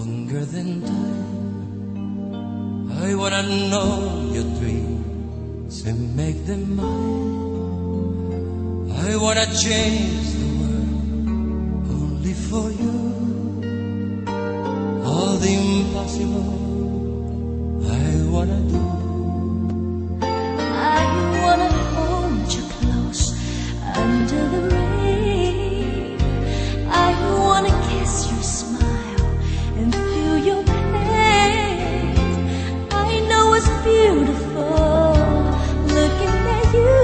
longer than time. I wanna know your dreams and make them mine. I wanna change the world only for you. All the impossible I wanna do. I wanna hold you close under the rain. I wanna kiss your smile and feel your pain. I know it's beautiful looking at you.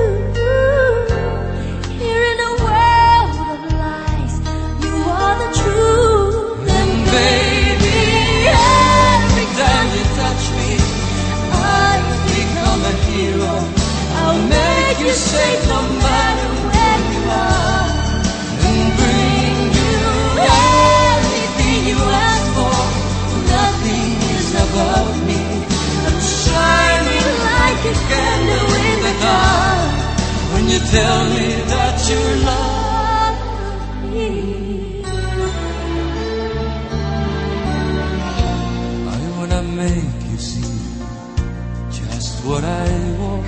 Here in a world of lies, you are the truth. And baby, every time you touch me, I become a hero. I'll make you safe no matter where you are, and bring you anything you ask for. Nothing is above me. I'm shining like a candle in the dark when you tell me that you love me. I wanna make you see just what I want.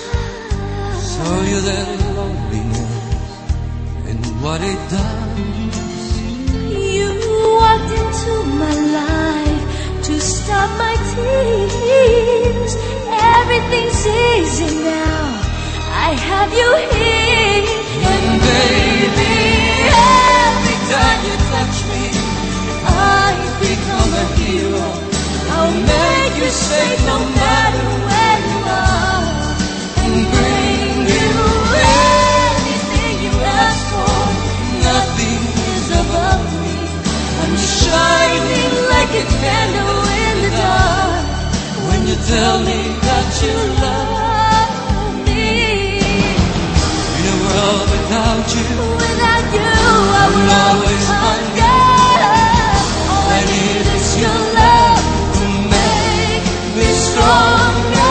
Show you that loneliness and what it does. You walked into my life to stop my tears. Everything's easy now, I have you here. And baby, every time you touch me, I become a hero. I'll make you safe no matter where you are, and bring you anything you ask for. Nothing is above me. I'm shining like a candle in the dark when you tell me that you love me. In a world without you, Without you, I will always hunger. All I need is your love to make me stronger.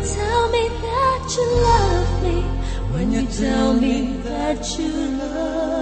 When you tell me that you love me.